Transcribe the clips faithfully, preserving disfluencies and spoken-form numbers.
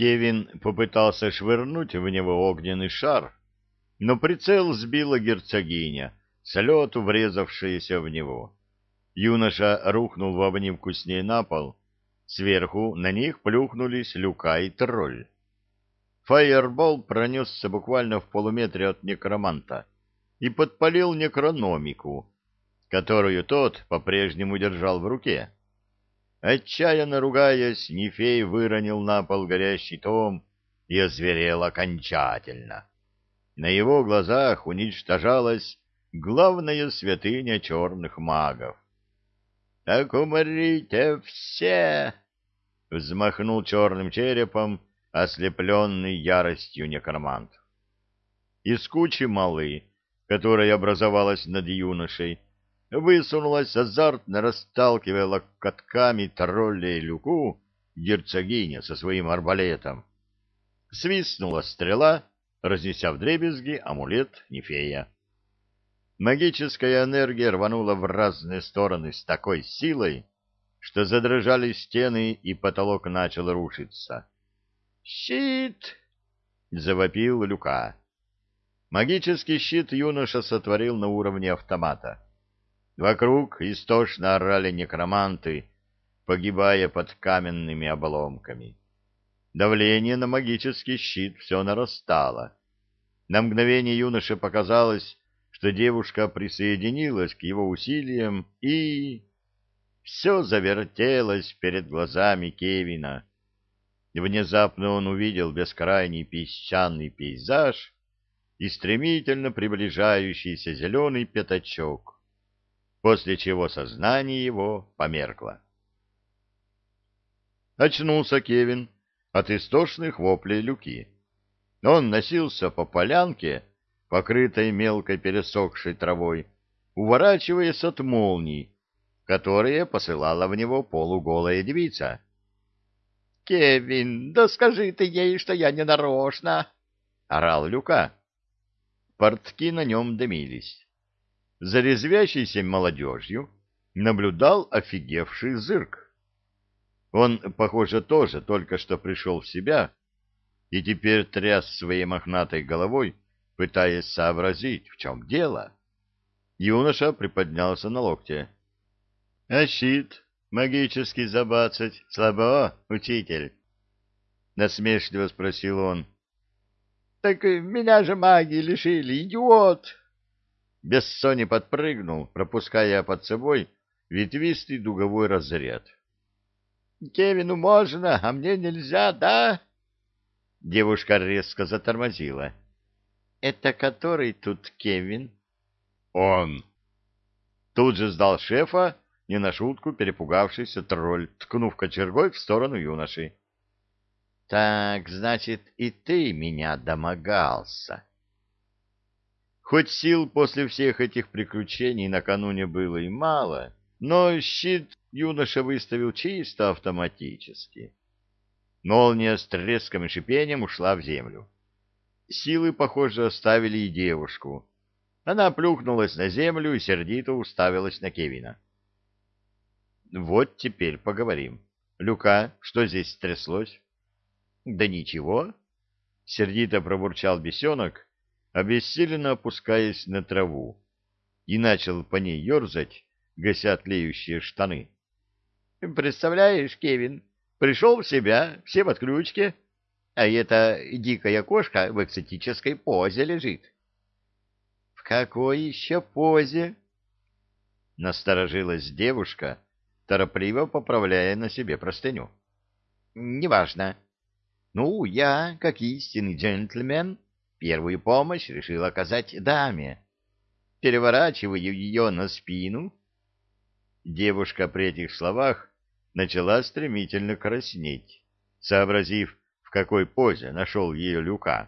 Кевин попытался швырнуть в него огненный шар, но прицел сбила герцогиня, с лету врезавшаяся в него. Юноша рухнул в обнимку с ней на пол. Сверху на них плюхнулись Люка и тролль. Фаербол пронесся буквально в полуметре от некроманта и подпалил некрономику, которую тот по-прежнему держал в руке. Отчаянно ругаясь, Нефей выронил на пол горящий том и озверел окончательно. На его глазах уничтожалась главная святыня черных магов. — Так умрите все! — взмахнул черным черепом ослепленный яростью некромант. Из кучи малы, которая образовалась над юношей, высунулась, азартно расталкивая локотками тролля и Люку, герцогиня со своим арбалетом. Свистнула стрела, разнеся вдребезги амулет Нефея. Магическая энергия рванула в разные стороны с такой силой, что задрожали стены и потолок начал рушиться. «Щит!» — завопил Люка. Магический щит юноша сотворил на уровне автомата. Вокруг истошно орали некроманты, погибая под каменными обломками. Давление на магический щит все нарастало. На мгновение юноше показалось, что девушка присоединилась к его усилиям, и... Все завертелось перед глазами Кевина. Внезапно он увидел бескрайний песчаный пейзаж и стремительно приближающийся зеленый пятачок, после чего сознание его померкло. Очнулся Кевин от истошных воплей Люки. Он носился по полянке, покрытой мелкой пересохшей травой, уворачиваясь от молний, которые посылала в него полуголая девица. — Кевин, да скажи ты ей, что я не нарочно! — орал Люка. Портки на нем дымились. За резвящейся молодежью наблюдал офигевший зырк. Он, похоже, тоже только что пришел в себя и теперь тряс своей мохнатой головой, пытаясь сообразить, в чем дело. Юноша приподнялся на локте. — А щит магически забацать слабо, учитель? — насмешливо спросил он. — Так меня же маги лишили, идиот! Бессони подпрыгнул, пропуская под собой ветвистый дуговой разряд. — Кевину можно, а мне нельзя, да? Девушка резко затормозила. — Это который тут Кевин? — Он. Тут же сдал шефа, не на шутку перепугавшийся тролль, ткнув кочергой в сторону юноши. — Так, значит, и ты меня домогался. Хоть сил после всех этих приключений накануне было и мало, но щит юноша выставил чисто автоматически. Молния с треском и шипением ушла в землю. Силы, похоже, оставили и девушку. Она плюхнулась на землю и сердито уставилась на Кевина. — Вот теперь поговорим. Люка, что здесь стряслось? — Да ничего. Сердито пробурчал бесенок, обессиленно опускаясь на траву, и начал по ней ерзать, гася тлеющие штаны. — Представляешь, Кевин, пришел в себя, все в отключке, а эта дикая кошка в экзотической позе лежит. — В какой еще позе? — насторожилась девушка, торопливо поправляя на себе простыню. — Неважно. Ну, я, как истинный джентльмен, первую помощь решил оказать даме. Переворачиваю ее на спину. Девушка при этих словах начала стремительно краснеть, сообразив, в какой позе нашел ее Люка.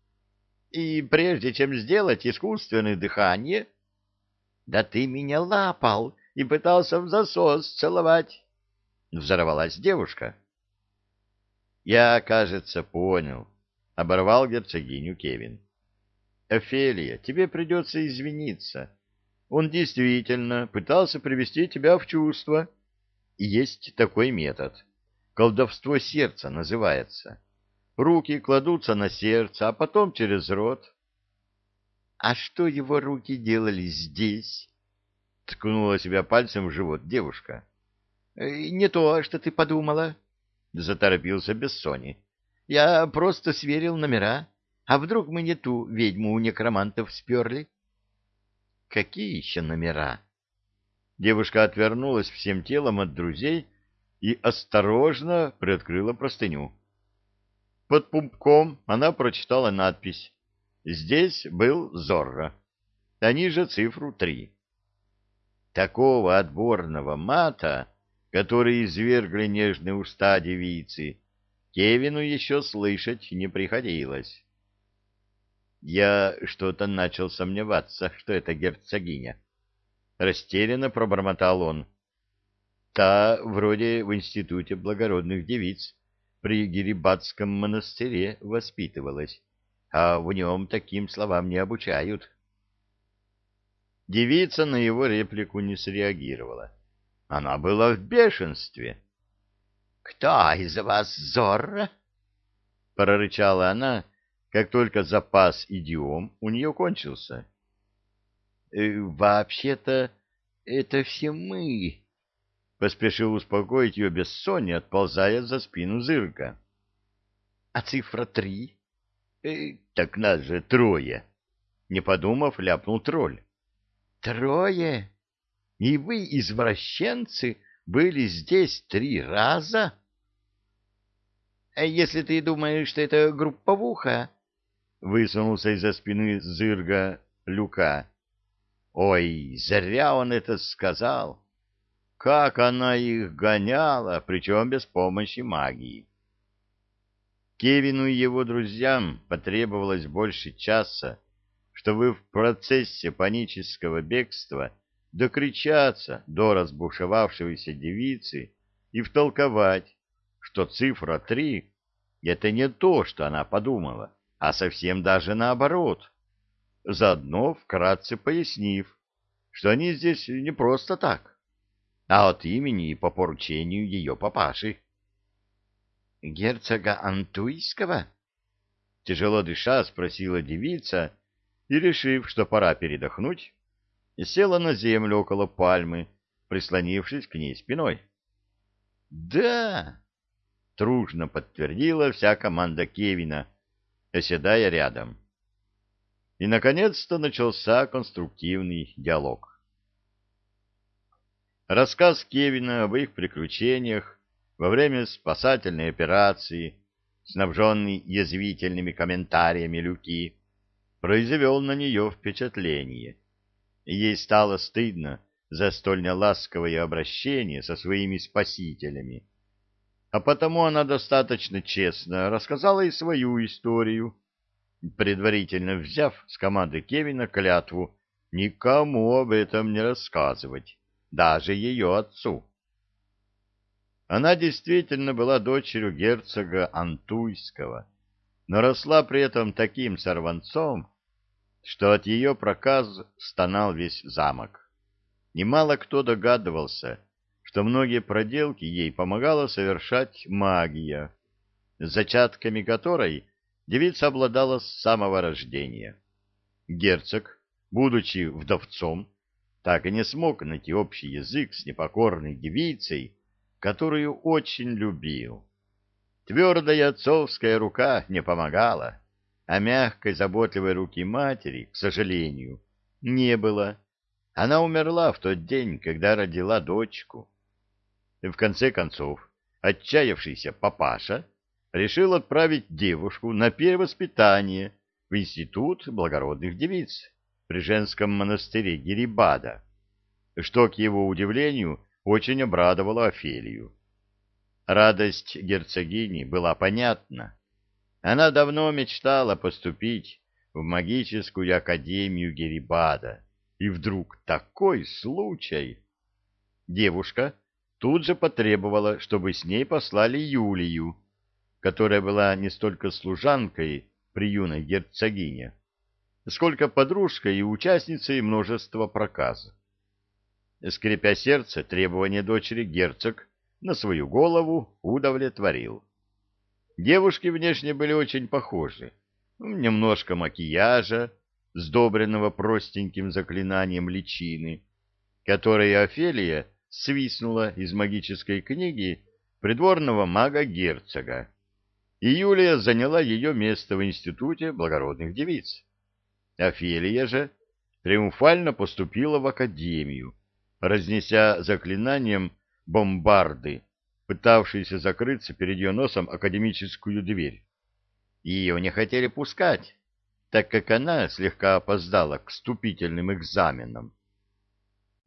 И прежде чем сделать искусственное дыхание... — Да ты меня лапал и пытался в засос целовать! — взорвалась девушка. — Я, кажется, понял, — оборвал герцогиню Кевин. — Офелия, тебе придется извиниться. Он действительно пытался привести тебя в чувство. И есть такой метод. Колдовство сердца называется. руки кладутся на сердце, а потом через рот. — А что его руки делали здесь? — ткнула себя пальцем в живот девушка. — Не то, что ты подумала, — заторопился Бессони. — Я просто сверил номера. А вдруг мы не ту ведьму у некромантов сперли? — Какие еще номера? Девушка отвернулась всем телом от друзей и осторожно приоткрыла простыню. Под пупком она прочитала надпись: «Здесь был Зорро», а ниже цифру три. Такого отборного мата, который извергли нежные уста девицы, Кевину еще слышать не приходилось. Я что-то начал сомневаться, что это герцогиня. Растерянно пробормотал он. Та вроде в институте благородных девиц при Гирибатском монастыре воспитывалась, а в нем таким словам не обучают. Девица на его реплику не среагировала. Она была в бешенстве. — Кто из вас Зорро? — прорычала она, как только запас идиом у нее кончился. «Э, — Вообще-то это все мы, — поспешил успокоить ее Бессони, отползая за спину Зырка. — А цифра три? Э, — Так нас же трое, — не подумав, ляпнул тролль. — Трое? И вы, извращенцы, были здесь три раза? — А если ты думаешь, что это групповуха? — высунулся из-за спины Зырга Люка. Ой, зря он это сказал. Как она их гоняла, причем без помощи магии. Кевину и его друзьям потребовалось больше часа, чтобы в процессе панического бегства докричаться до разбушевавшейся девицы и втолковать, что цифра три — это не то, что она подумала, а совсем даже наоборот, заодно вкратце пояснив, что они здесь не просто так, а от имени и по поручению ее папаши. — Герцога Антуйского? — тяжело дыша спросила девица и, решив, что пора передохнуть, села на землю около пальмы, прислонившись к ней спиной. — Да! — дружно подтвердила вся команда Кевина, оседая рядом. И, наконец-то, начался конструктивный диалог. Рассказ Кевина об их приключениях во время спасательной операции, снабженный язвительными комментариями Люки, произвел на нее впечатление. Ей стало стыдно за столь неласковое обращение со своими спасителями, а потому она достаточно честно рассказала и свою историю, предварительно взяв с команды Кевина клятву никому об этом не рассказывать, даже ее отцу. Она действительно была дочерью герцога Антуйского, но росла при этом таким сорванцом, что от ее проказ стонал весь замок. Немало кто догадывался, что многие проделки ей помогала совершать магия, с зачатками которой девица обладала с самого рождения. Герцог, будучи вдовцом, так и не смог найти общий язык с непокорной девицей, которую очень любил. Твердая отцовская рука не помогала, а мягкой заботливой руки матери, к сожалению, не было. Она умерла в тот день, когда родила дочку. И в конце концов, отчаявшийся папаша решил отправить девушку на перевоспитание в институт благородных девиц при женском монастыре Гирибада, что, к его удивлению, очень обрадовало Офелию. Радость герцогини была понятна. Она давно мечтала поступить в магическую академию Гирибада, и вдруг такой случай! Девушка тут же потребовала, чтобы с ней послали Юлию, которая была не столько служанкой при юной герцогине, сколько подружкой и участницей множества проказ. Скрипя сердце, требования дочери герцог на свою голову удовлетворил. Девушки внешне были очень похожи. Немножко макияжа, сдобренного простеньким заклинанием личины, которое Офелия свистнула из магической книги придворного мага-герцога, и Юлия заняла ее место в Институте благородных девиц. Офелия же триумфально поступила в академию, разнеся заклинанием бомбарды, пытавшиеся закрыться перед ее носом академическую дверь. Ее не хотели пускать, так как она слегка опоздала к вступительным экзаменам.